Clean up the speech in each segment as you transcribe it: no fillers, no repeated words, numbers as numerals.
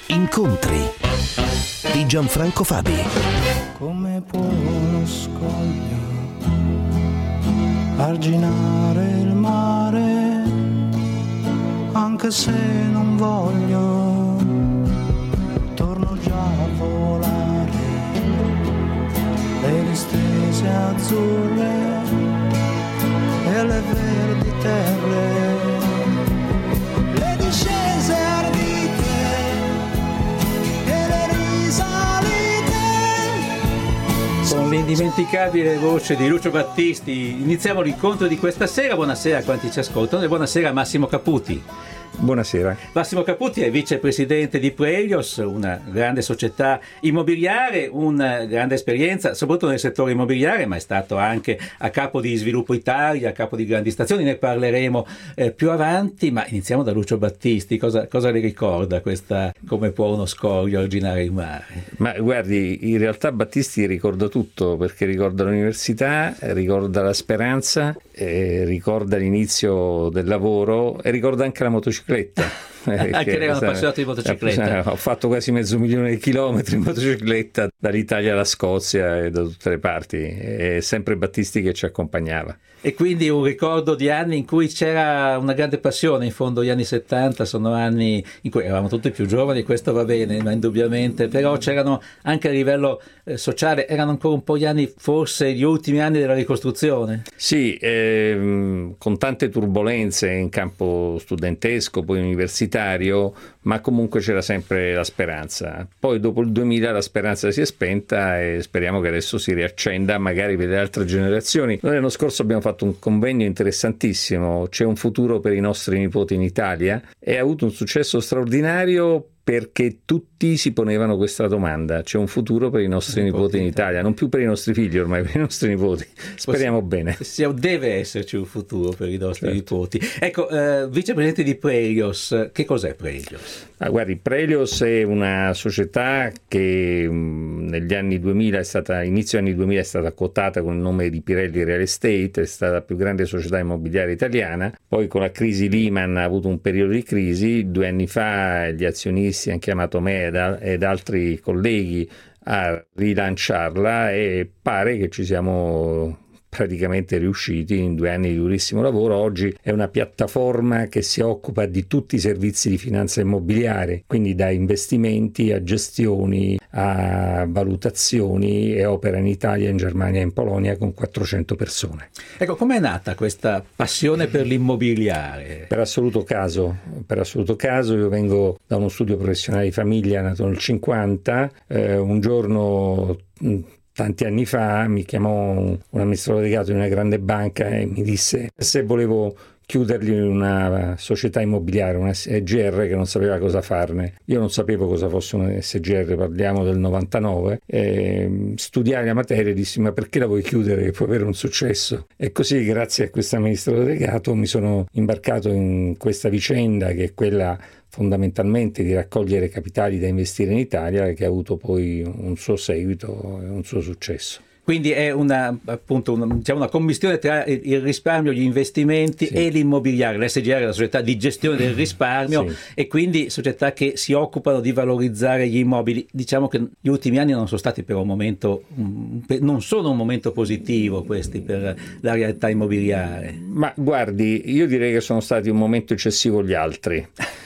Incontri di Gianfranco Fabi. Come può uno scoglio arginare il mare, anche se non voglio, torno già a volare, le distese azzurre e le verdi terre, le discese ardite e le risalite. Con l'indimenticabile voce di Lucio Battisti iniziamo l'incontro di questa sera. Buonasera a quanti ci ascoltano e buonasera a Massimo Caputi. Buonasera. Massimo Caputi è vicepresidente di Prelios, una grande società immobiliare, una grande esperienza soprattutto nel settore immobiliare, ma è stato anche a capo di Sviluppo Italia, a capo di grandi stazioni, ne parleremo più avanti, ma iniziamo da Lucio Battisti. Cosa le ricorda questa come può uno scoglio arginare il mare? Ma guardi, in realtà Battisti ricorda tutto, perché ricorda l'università, ricorda la speranza, ricorda l'inizio del lavoro e ricorda anche la motocicletta. Anche lei è un appassionato di motocicletta. Ho fatto quasi 500.000 di chilometri in motocicletta dall'Italia alla Scozia e da tutte le parti, è sempre Battisti che ci accompagnava. E quindi un ricordo di anni in cui c'era una grande passione. In fondo gli anni 70 sono anni in cui eravamo tutti più giovani, questo va bene, ma indubbiamente, però c'erano anche a livello sociale, erano ancora un po' gli anni, forse gli ultimi anni della ricostruzione. Sì, con tante turbolenze in campo studentesco, poi universitario, ma comunque c'era sempre la speranza. Poi dopo il 2000 la speranza si è spenta e speriamo che adesso si riaccenda magari per le altre generazioni. Noi l'anno scorso abbiamo fatto un convegno interessantissimo, C'è un futuro per i nostri nipoti in Italia, e ha avuto un successo straordinario perché tutti si ponevano questa domanda: c'è un futuro per i nostri nipoti in Italia, non più per i nostri figli ormai, per i nostri nipoti. Speriamo bene. Deve esserci un futuro per i nostri nipoti. Ecco, vicepresidente di Prelios, che cos'è Prelios? Guardi, Prelios è una società che negli anni 2000 inizio anni 2000 è stata quotata con il nome di Pirelli Real Estate, è stata la più grande società immobiliare italiana. Poi con la crisi Lehman ha avuto un periodo di crisi. 2 anni fa gli azionisti hanno chiamato me ed altri colleghi a rilanciarla e pare che ci siamo praticamente riusciti in 2 anni di durissimo lavoro. Oggi è una piattaforma che si occupa di tutti i servizi di finanza immobiliare, quindi da investimenti a gestioni a valutazioni, e opera in Italia, in Germania e in Polonia con 400 persone. Ecco, com'è nata questa passione per l'immobiliare? Per assoluto caso, io vengo da uno studio professionale di famiglia nato nel 50, un giorno tanti anni fa mi chiamò un amministratore delegato di una grande banca e mi disse se volevo chiudergli una società immobiliare, una SGR, che non sapeva cosa farne. Io non sapevo cosa fosse una SGR, parliamo del 99, studiai la materia e dissi: ma perché la vuoi chiudere che può avere un successo? E così, grazie a questo amministratore delegato, mi sono imbarcato in questa vicenda, che è quella fondamentalmente di raccogliere capitali da investire in Italia, che ha avuto poi un suo seguito e un suo successo. Quindi è una commistione tra il risparmio, gli investimenti e l'immobiliare. L'SGR è la società di gestione del risparmio e quindi società che si occupano di valorizzare gli immobili. Diciamo che gli ultimi anni non sono stati per un momento, non sono un momento positivo questi per la realtà immobiliare. Ma guardi, io direi che sono stati un momento eccessivo gli altri.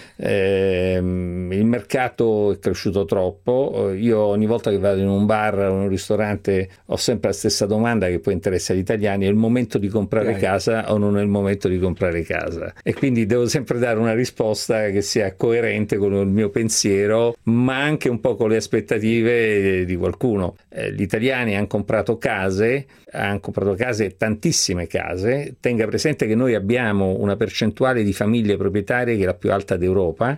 Il mercato è cresciuto troppo. Io ogni volta che vado in un bar o in un ristorante ho sempre la stessa domanda che poi interessa agli italiani: è il momento di comprare casa o non è il momento di comprare casa? E quindi devo sempre dare una risposta che sia coerente con il mio pensiero, ma anche un po' con le aspettative di qualcuno. Gli italiani hanno comprato case, tantissime case. Tenga presente che noi abbiamo una percentuale di famiglie proprietarie che è la più alta d'Europa,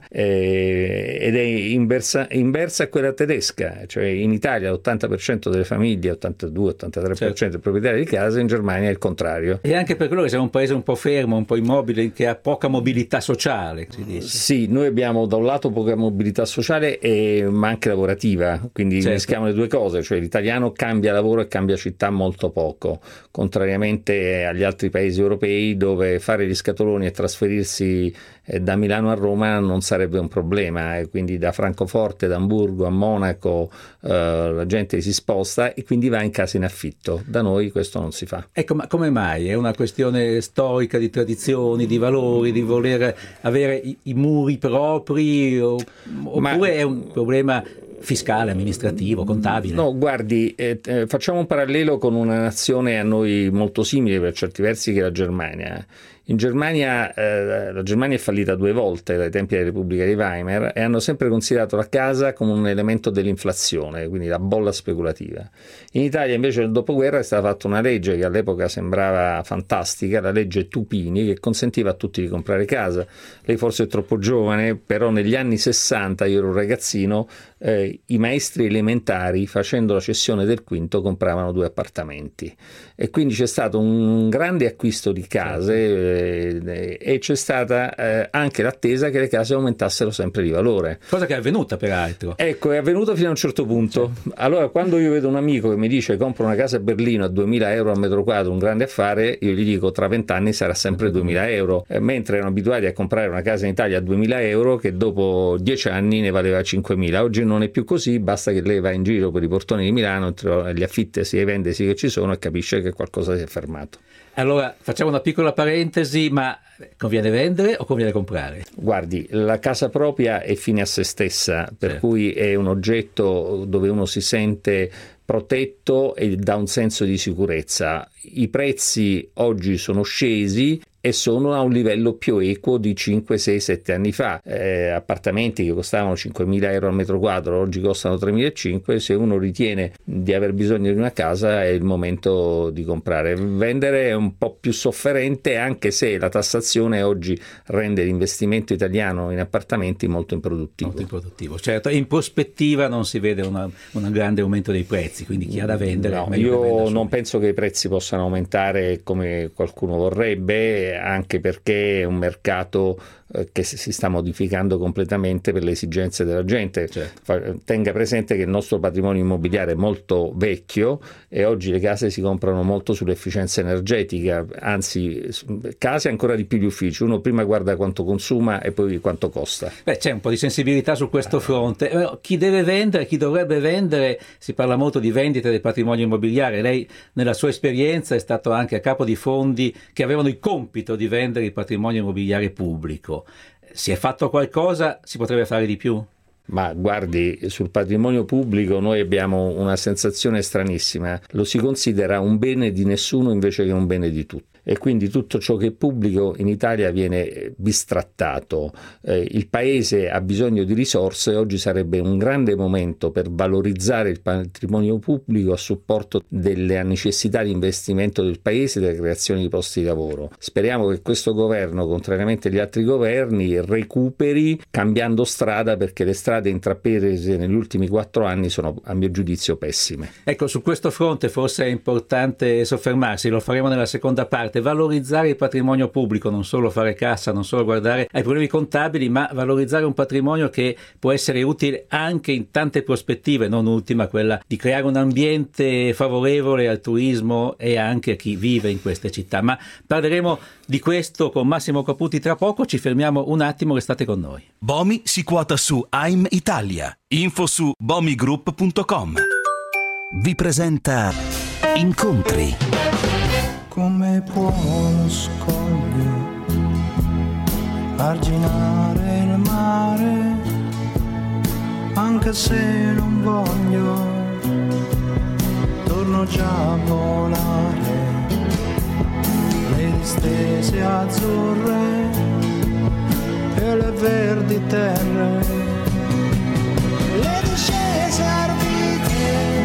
ed è inversa a quella tedesca, cioè in Italia l'80% delle famiglie, 82-83% è proprietaria di case, in Germania è il contrario. E anche per quello che siamo un paese un po' fermo, un po' immobile, che ha poca mobilità sociale, si dice. Sì, noi abbiamo da un lato poca mobilità sociale ma anche lavorativa, quindi mischiamo le due cose, cioè l'italiano cambia lavoro e cambia città molto poco, contrariamente agli altri paesi europei dove fare gli scatoloni e trasferirsi da Milano a Roma non sarebbe un problema, e quindi da Francoforte, da Amburgo a Monaco la gente si sposta e quindi va in casa in affitto. Da noi questo non si fa. Ecco, ma come mai? È una questione storica, di tradizioni, di valori, di voler avere i muri propri, oppure è un problema fiscale, amministrativo, contabile? No, guardi, facciamo un parallelo con una nazione a noi molto simile per certi versi, che è la Germania. In Germania, la Germania è fallita 2 volte dai tempi della Repubblica di Weimar, e hanno sempre considerato la casa come un elemento dell'inflazione, quindi la bolla speculativa. In Italia invece nel dopoguerra è stata fatta una legge che all'epoca sembrava fantastica, la legge Tupini, che consentiva a tutti di comprare casa. Lei forse è troppo giovane, però negli anni 60, io ero un ragazzino, i maestri elementari, facendo la cessione del quinto, compravano 2 appartamenti, e quindi c'è stato un grande acquisto di case, e c'è stata anche l'attesa che le case aumentassero sempre di valore. Cosa che è avvenuta peraltro. Ecco, è avvenuta fino a un certo punto. Allora, quando io vedo un amico che mi dice compro una casa a Berlino a 2.000 euro al metro quadro, un grande affare, io gli dico tra 20 anni sarà sempre 2.000 euro, mentre erano abituati a comprare una casa in Italia a 2.000 euro che dopo 10 anni ne valeva 5.000. Oggi non è più così, basta che lei va in giro per i portoni di Milano, gli affitti e i vendesi che ci sono, e capisce che qualcosa si è fermato. Allora, facciamo una piccola parentesi, ma conviene vendere o conviene comprare? Guardi, la casa propria è fine a se stessa, per cui è un oggetto dove uno si sente protetto e dà un senso di sicurezza. I prezzi oggi sono scesi e sono a un livello più equo di 5, 6, 7 anni fa. Appartamenti che costavano 5.000 euro al metro quadro oggi costano 3.500. Se uno ritiene di aver bisogno di una casa è il momento di comprare. Vendere è un po' più sofferente, anche se la tassazione oggi rende l'investimento italiano in appartamenti molto improduttivo. Molto improduttivo, certo. In prospettiva non si vede un grande aumento dei prezzi, quindi chi ha da vendere... No, io non penso che i prezzi possano aumentare come qualcuno vorrebbe, anche perché è un mercato che si sta modificando completamente per le esigenze della gente. Certo. Tenga presente che il nostro patrimonio immobiliare è molto vecchio e oggi le case si comprano molto sull'efficienza energetica, anzi case ancora di più gli uffici. Uno prima guarda quanto consuma e poi quanto costa. C'è un po' di sensibilità su questo fronte. Chi deve vendere, chi dovrebbe vendere, si parla molto di vendita del patrimonio immobiliare. Lei nella sua esperienza è stato anche a capo di fondi che avevano il compito di vendere il patrimonio immobiliare pubblico. Si è fatto qualcosa? Si potrebbe fare di più? Ma guardi, sul patrimonio pubblico noi abbiamo una sensazione stranissima: lo si considera un bene di nessuno invece che un bene di tutti, e quindi tutto ciò che è pubblico in Italia viene bistrattato. Il paese ha bisogno di risorse, oggi sarebbe un grande momento per valorizzare il patrimonio pubblico a supporto delle necessità di investimento del paese e della creazione di posti di lavoro. Speriamo che questo governo, contrariamente agli altri governi, recuperi cambiando strada, perché le strade intraprese negli ultimi 4 anni sono, a mio giudizio, pessime. Ecco, su questo fronte forse è importante soffermarsi, lo faremo nella seconda parte. Valorizzare il patrimonio pubblico, non solo fare cassa, non solo guardare ai problemi contabili, ma valorizzare un patrimonio che può essere utile anche in tante prospettive, non ultima quella di creare un ambiente favorevole al turismo e anche a chi vive in queste città. Ma parleremo di questo con Massimo Caputi tra poco. Ci fermiamo un attimo, restate con noi. BOMI si quota su AIM Italia. Info su bomigroup.com. Vi presenta Incontri. Come può uno scoglio arginare il mare, anche se non voglio, torno già a volare, le distese azzurre e le verdi terre, le discese ardite.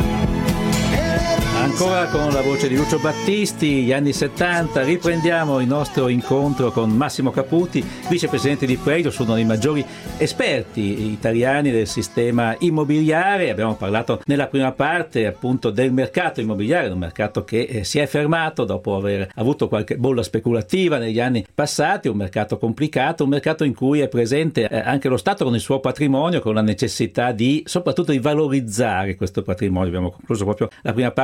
Ancora con la voce di Lucio Battisti, gli anni 70, riprendiamo il nostro incontro con Massimo Caputi, vicepresidente di Prelios, uno dei maggiori esperti italiani del sistema immobiliare. Abbiamo parlato nella prima parte appunto del mercato immobiliare, un mercato che si è fermato dopo aver avuto qualche bolla speculativa negli anni passati, un mercato complicato, un mercato in cui è presente anche lo Stato con il suo patrimonio, con la necessità soprattutto di valorizzare questo patrimonio. Abbiamo concluso proprio la prima parte parlando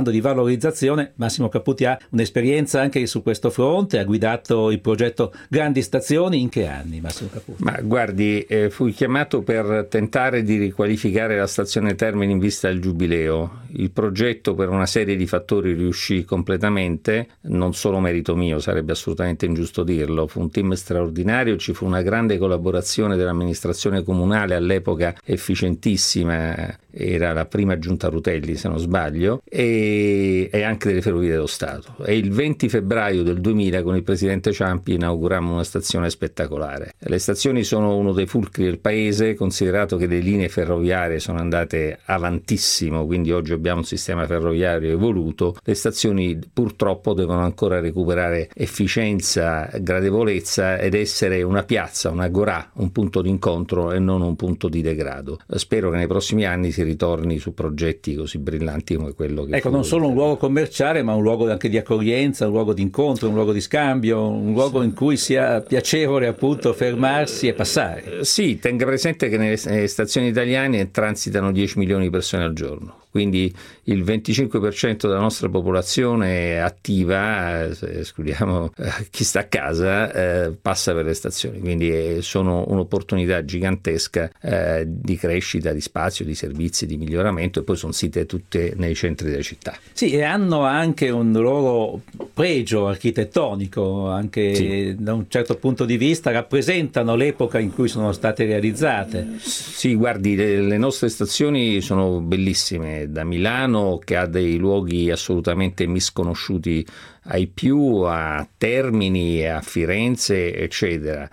parlando di valorizzazione, Massimo Caputi ha un'esperienza anche su questo fronte, ha guidato il progetto Grandi Stazioni. In che anni, Massimo Caputi? Ma guardi, fui chiamato per tentare di riqualificare la stazione Termini in vista del Giubileo. Il progetto, per una serie di fattori, riuscì completamente, non solo merito mio, sarebbe assolutamente ingiusto dirlo, fu un team straordinario, ci fu una grande collaborazione dell'amministrazione comunale, all'epoca efficientissima, era la prima giunta Rutelli se non sbaglio, e anche delle Ferrovie dello Stato. E il 20 febbraio del 2000 con il presidente Ciampi inaugurammo una stazione spettacolare. Le stazioni sono uno dei fulcri del paese, considerato che le linee ferroviarie sono andate avantissimo, quindi oggi abbiamo un sistema ferroviario evoluto. Le stazioni purtroppo devono ancora recuperare efficienza, gradevolezza ed essere una piazza, un agorà, un punto d'incontro e non un punto di degrado. Spero che nei prossimi anni si ritorni su progetti così brillanti come quello che non solo un luogo commerciale, ma un luogo anche di accoglienza, un luogo di incontro, un luogo di scambio, un luogo in cui sia piacevole appunto fermarsi e passare. Sì, tenga presente che nelle stazioni italiane transitano 10 milioni di persone al giorno. Quindi il 25% della nostra popolazione attiva, se escludiamo chi sta a casa, passa per le stazioni, quindi sono un'opportunità gigantesca di crescita, di spazio, di servizi, di miglioramento, e poi sono site tutte nei centri delle città. Sì, e hanno anche un loro pregio architettonico, anche sì. Da un certo punto di vista rappresentano l'epoca in cui sono state realizzate. Sì, guardi, le nostre stazioni sono bellissime. Da Milano, che ha dei luoghi assolutamente misconosciuti ai più, a Termini, a Firenze, eccetera,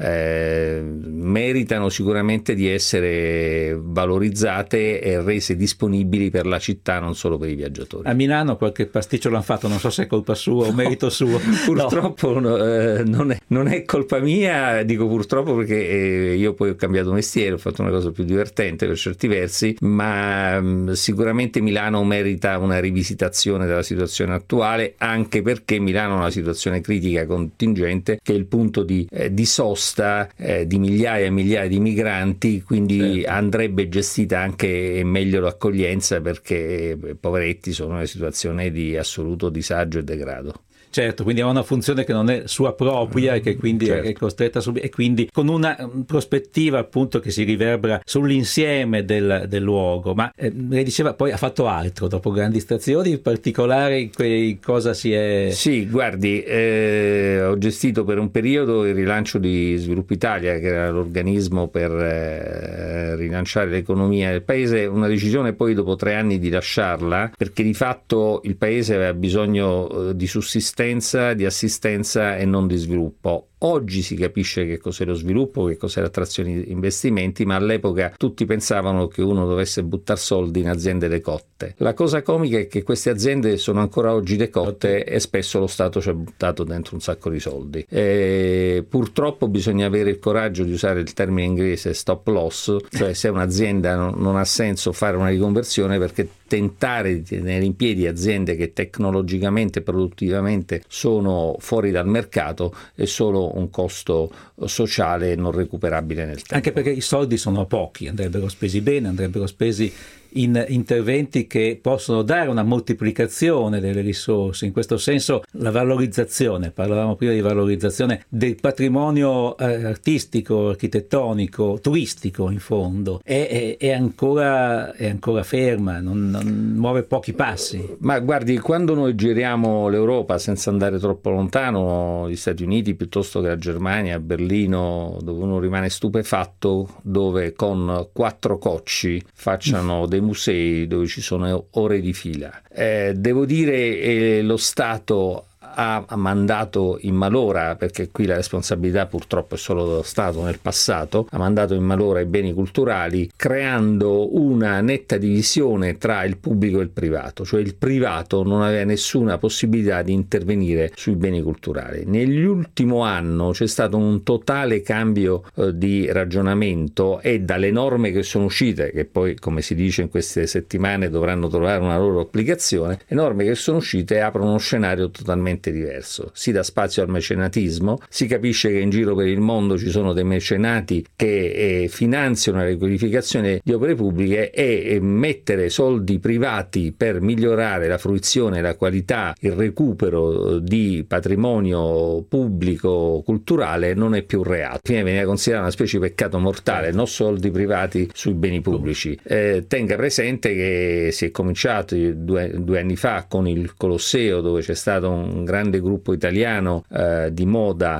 meritano sicuramente di essere valorizzate e rese disponibili per la città, non solo per i viaggiatori. A Milano qualche pasticcio l'hanno fatto, non so se è colpa sua o merito suo. Purtroppo non è colpa mia, dico purtroppo perché io poi ho cambiato mestiere, ho fatto una cosa più divertente per certi versi, ma sicuramente Milano merita una rivisitazione della situazione attuale, anche perché Milano ha una situazione critica contingente che è il punto di sosta di migliaia e migliaia di migranti, quindi certo, andrebbe gestita anche meglio l'accoglienza, perché poveretti sono in una situazione di assoluto disagio e degrado. Certo, quindi ha una funzione che non è sua propria e che quindi certo, è costretta a subire, e quindi con una prospettiva appunto che si riverbera sull'insieme del luogo. Ma lei diceva poi ha fatto altro dopo Grandi Stazioni, in particolare cosa si è... Sì, guardi, ho gestito per un periodo il rilancio di Sviluppo Italia, che era l'organismo per rilanciare l'economia del paese, una decisione poi dopo 3 anni di lasciarla, perché di fatto il paese aveva bisogno di sussistenza, di assistenza e non di sviluppo. Oggi si capisce che cos'è lo sviluppo, che cos'è l'attrazione di investimenti, ma all'epoca tutti pensavano che uno dovesse buttare soldi in aziende decotte. La cosa comica è che queste aziende sono ancora oggi decotte e spesso lo Stato ci ha buttato dentro un sacco di soldi. Purtroppo bisogna avere il coraggio di usare il termine inglese stop loss, cioè se un'azienda non ha senso fare una riconversione, perché tentare di tenere in piedi aziende che tecnologicamente e produttivamente sono fuori dal mercato è solo un costo sociale non recuperabile nel tempo. Anche perché i soldi sono pochi, andrebbero spesi bene, andrebbero spesi in interventi che possono dare una moltiplicazione delle risorse. In questo senso la valorizzazione, parlavamo prima di valorizzazione del patrimonio artistico, architettonico, turistico in fondo, è ancora ferma, non muove pochi passi. Ma guardi, quando noi giriamo l'Europa, senza andare troppo lontano, gli Stati Uniti piuttosto che la Germania, Berlino, dove uno rimane stupefatto, dove con 4 cocci facciano dei musei dove ci sono ore di fila. Devo dire lo Stato ha mandato in malora, perché qui la responsabilità purtroppo è solo dello Stato, nel passato ha mandato in malora i beni culturali, creando una netta divisione tra il pubblico e il privato, cioè il privato non aveva nessuna possibilità di intervenire sui beni culturali. Nell'ultimo anno c'è stato un totale cambio di ragionamento, e dalle norme che sono uscite, che poi come si dice in queste settimane dovranno trovare una loro applicazione, le norme che sono uscite aprono uno scenario totalmente completamente diverso. Si dà spazio al mecenatismo, si capisce che in giro per il mondo ci sono dei mecenati che finanziano la riqualificazione di opere pubbliche, e mettere soldi privati per migliorare la fruizione, la qualità, il recupero di patrimonio pubblico culturale non è più un reato. Viene considerato una specie di peccato mortale, non soldi privati sui beni pubblici. Tenga presente che si è cominciato due anni fa con il Colosseo, dove c'è stato un grande gruppo italiano di moda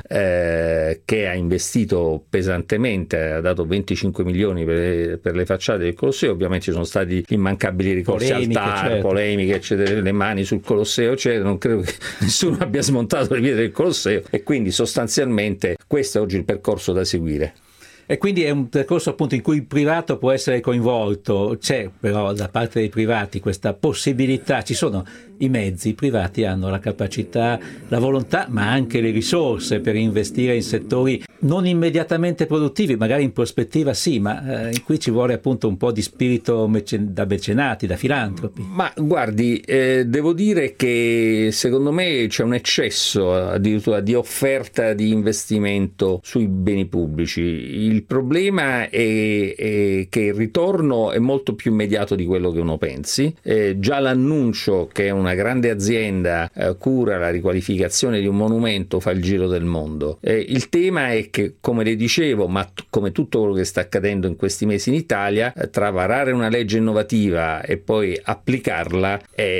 che ha investito pesantemente, ha dato 25 milioni per le facciate del Colosseo. Ovviamente ci sono stati immancabili ricorsi al TAR, certo, polemiche, eccetera, le mani sul Colosseo, eccetera. Non credo che nessuno abbia smontato le pietre del Colosseo, e quindi sostanzialmente questo è oggi il percorso da seguire. E quindi è un percorso appunto in cui il privato può essere coinvolto. C'è però da parte dei privati questa possibilità, ci sono i mezzi, i privati hanno la capacità, la volontà, ma anche le risorse per investire in settori non immediatamente produttivi, magari in prospettiva sì, ma in cui ci vuole appunto un po' di spirito da mecenati, da filantropi. Ma guardi, devo dire che secondo me c'è un eccesso addirittura di offerta di investimento sui beni pubblici. Il problema è che il ritorno è molto più immediato di quello che uno pensi. Già l'annuncio che una grande azienda cura la riqualificazione di un monumento fa il giro del mondo. Il tema è che, come le dicevo, ma come tutto quello che sta accadendo in questi mesi in Italia, tra varare una legge innovativa e poi applicarla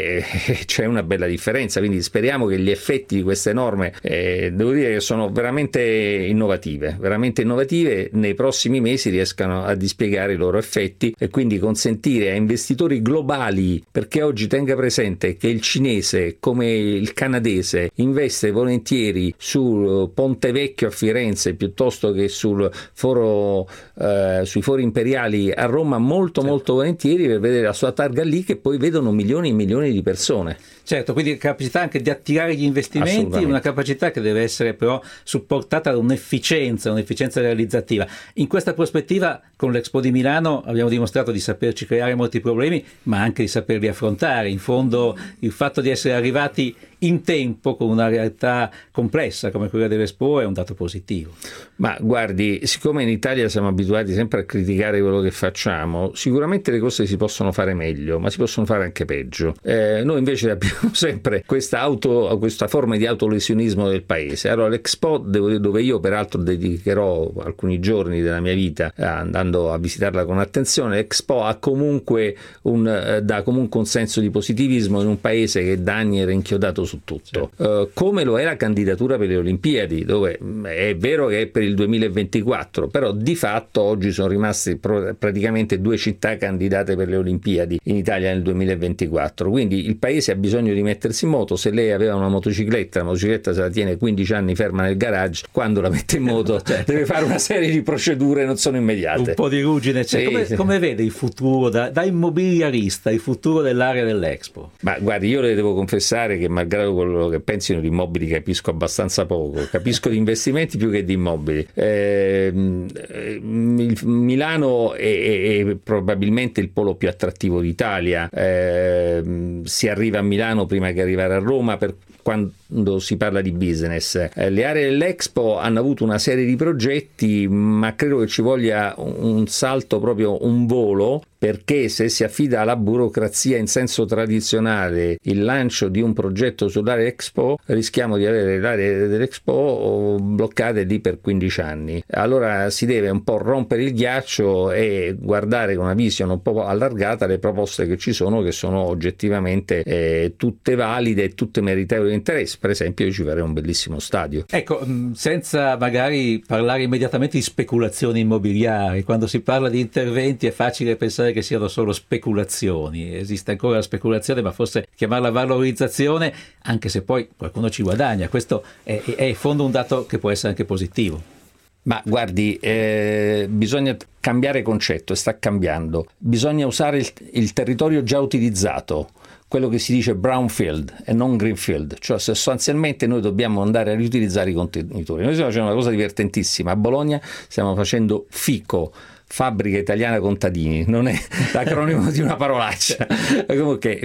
c'è una bella differenza, quindi speriamo che gli effetti di queste norme, devo dire che sono veramente innovative, nei prossimi mesi riescano a dispiegare i loro effetti, e quindi consentire a investitori globali, perché oggi tenga presente che il cinese come il canadese investe volentieri sul Ponte Vecchio a Firenze piuttosto che sui fori imperiali a Roma, molto volentieri, per vedere la sua targa lì, che poi vedono milioni e milioni di persone. Certo, quindi capacità anche di attirare gli investimenti, una capacità che deve essere però supportata da un'efficienza realizzativa. In questa prospettiva, con l'Expo di Milano abbiamo dimostrato di saperci creare molti problemi, ma anche di saperli affrontare. In fondo il fatto di essere arrivati in tempo con una realtà complessa come quella dell'Expo è un dato positivo. Ma guardi, siccome in Italia siamo abituati sempre a criticare quello che facciamo, sicuramente le cose si possono fare meglio, ma si possono fare anche peggio. Noi invece abbiamo sempre questa forma di autolesionismo del paese. Allora l'Expo, dove io peraltro dedicherò alcuni giorni della mia vita andando a visitarla con attenzione, l'Expo dà comunque un senso di positivismo in un paese che da anni era inchiodato su tutto, come lo è la candidatura per le Olimpiadi, dove è vero che è per il 2024, però di fatto oggi sono rimaste praticamente 2 città candidate per le Olimpiadi in Italia nel 2024, quindi il paese ha bisogno di mettersi in moto. Se lei aveva una motocicletta, la motocicletta se la tiene 15 anni ferma nel garage, quando la mette in moto deve fare una serie di procedure, non sono immediate. Un po' di ruggine c'è. Come vede il futuro da immobiliarista, il futuro dell'area dell'Expo? Ma guardi, io le devo confessare che malgrado quello che pensino di immobili capisco abbastanza poco, capisco di investimenti più che di immobili. Milano è probabilmente il polo più attrattivo d'Italia, si arriva a Milano prima che arrivare a Roma per quando si parla di business. Le aree dell'Expo hanno avuto una serie di progetti, ma credo che ci voglia un salto, proprio un volo, perché se si affida alla burocrazia in senso tradizionale il lancio di un progetto sull'area Expo, rischiamo di avere le aree dell'Expo bloccate lì per 15 anni. Allora si deve un po' rompere il ghiaccio e guardare con una visione un po' allargata le proposte che ci sono, che sono oggettivamente tutte valide e tutte meritevoli di interesse. Per esempio io ci farei un bellissimo stadio. Ecco, senza magari parlare immediatamente di speculazioni immobiliari, quando si parla di interventi è facile pensare che siano solo speculazioni. Esiste ancora la speculazione, ma forse chiamarla valorizzazione, anche se poi qualcuno ci guadagna. Questo è in fondo un dato che può essere anche positivo. Ma guardi, bisogna cambiare concetto, e sta cambiando. Bisogna usare il territorio già utilizzato, quello che si dice brownfield e non greenfield, cioè sostanzialmente noi dobbiamo andare a riutilizzare i contenitori. Noi stiamo facendo una cosa divertentissima, a Bologna stiamo facendo fico, Fabbrica Italiana Contadini, non è l'acronimo di una parolaccia. Comunque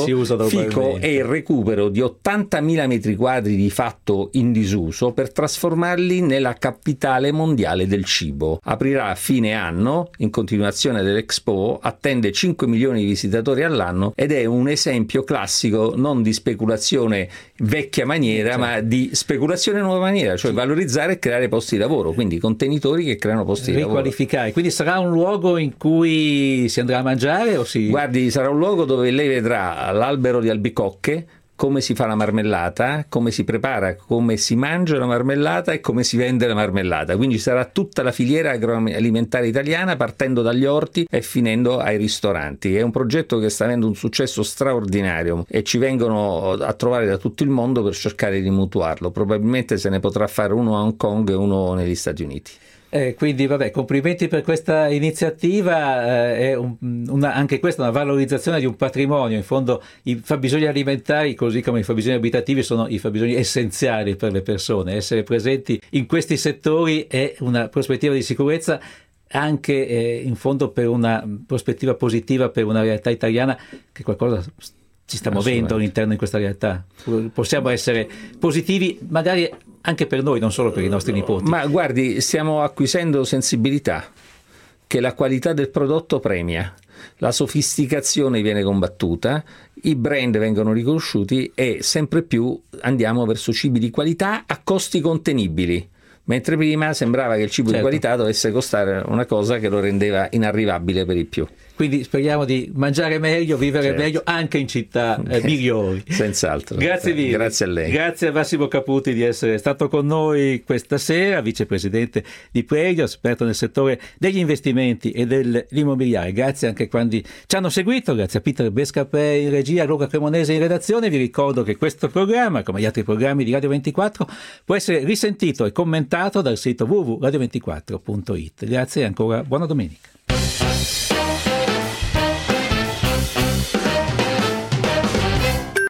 FICO è il recupero di 80.000 metri quadri di fatto in disuso per trasformarli nella capitale mondiale del cibo. Aprirà a fine anno, in continuazione dell'Expo, attende 5 milioni di visitatori all'anno ed è un esempio classico non di speculazione vecchia maniera, ma di speculazione nuova maniera, cioè valorizzare e creare posti di lavoro, quindi contenitori che creano posti di lavoro. Riqualificare, quindi sarà un luogo in cui si andrà a mangiare o si... Guardi, sarà un luogo dove lei vedrà l'albero di albicocche, come si fa la marmellata, come si prepara, come si mangia la marmellata e come si vende la marmellata. Quindi sarà tutta la filiera agroalimentare italiana, partendo dagli orti e finendo ai ristoranti. È un progetto che sta avendo un successo straordinario e ci vengono a trovare da tutto il mondo per cercare di mutuarlo. Probabilmente se ne potrà fare uno a Hong Kong e uno negli Stati Uniti. Quindi vabbè, complimenti per questa iniziativa, è anche questa una valorizzazione di un patrimonio. In fondo i fabbisogni alimentari, così come i fabbisogni abitativi, sono i fabbisogni essenziali per le persone. Essere presenti in questi settori è una prospettiva di sicurezza, anche in fondo per una prospettiva positiva per una realtà italiana che qualcosa si sta muovendo all'interno di questa realtà. Possiamo essere positivi magari anche per noi, non solo per i nostri nipoti. Ma guardi, stiamo acquisendo sensibilità che la qualità del prodotto premia, la sofisticazione viene combattuta, i brand vengono riconosciuti e sempre più andiamo verso cibi di qualità a costi contenibili. Mentre prima sembrava che il cibo di qualità dovesse costare una cosa che lo rendeva inarrivabile per i più. Quindi speriamo di mangiare meglio, vivere meglio anche in città migliori. Senz'altro. Grazie mille. Grazie a lei. Grazie a Massimo Caputi di essere stato con noi questa sera, vicepresidente di Prelios, esperto nel settore degli investimenti e dell'immobiliare. Grazie anche a quanti ci hanno seguito, grazie a Peter Bescapè in regia, a Luca Cremonese in redazione. Vi ricordo che questo programma, come gli altri programmi di Radio 24, può essere risentito e commentato dal sito www.radio24.it. Grazie e ancora buona domenica.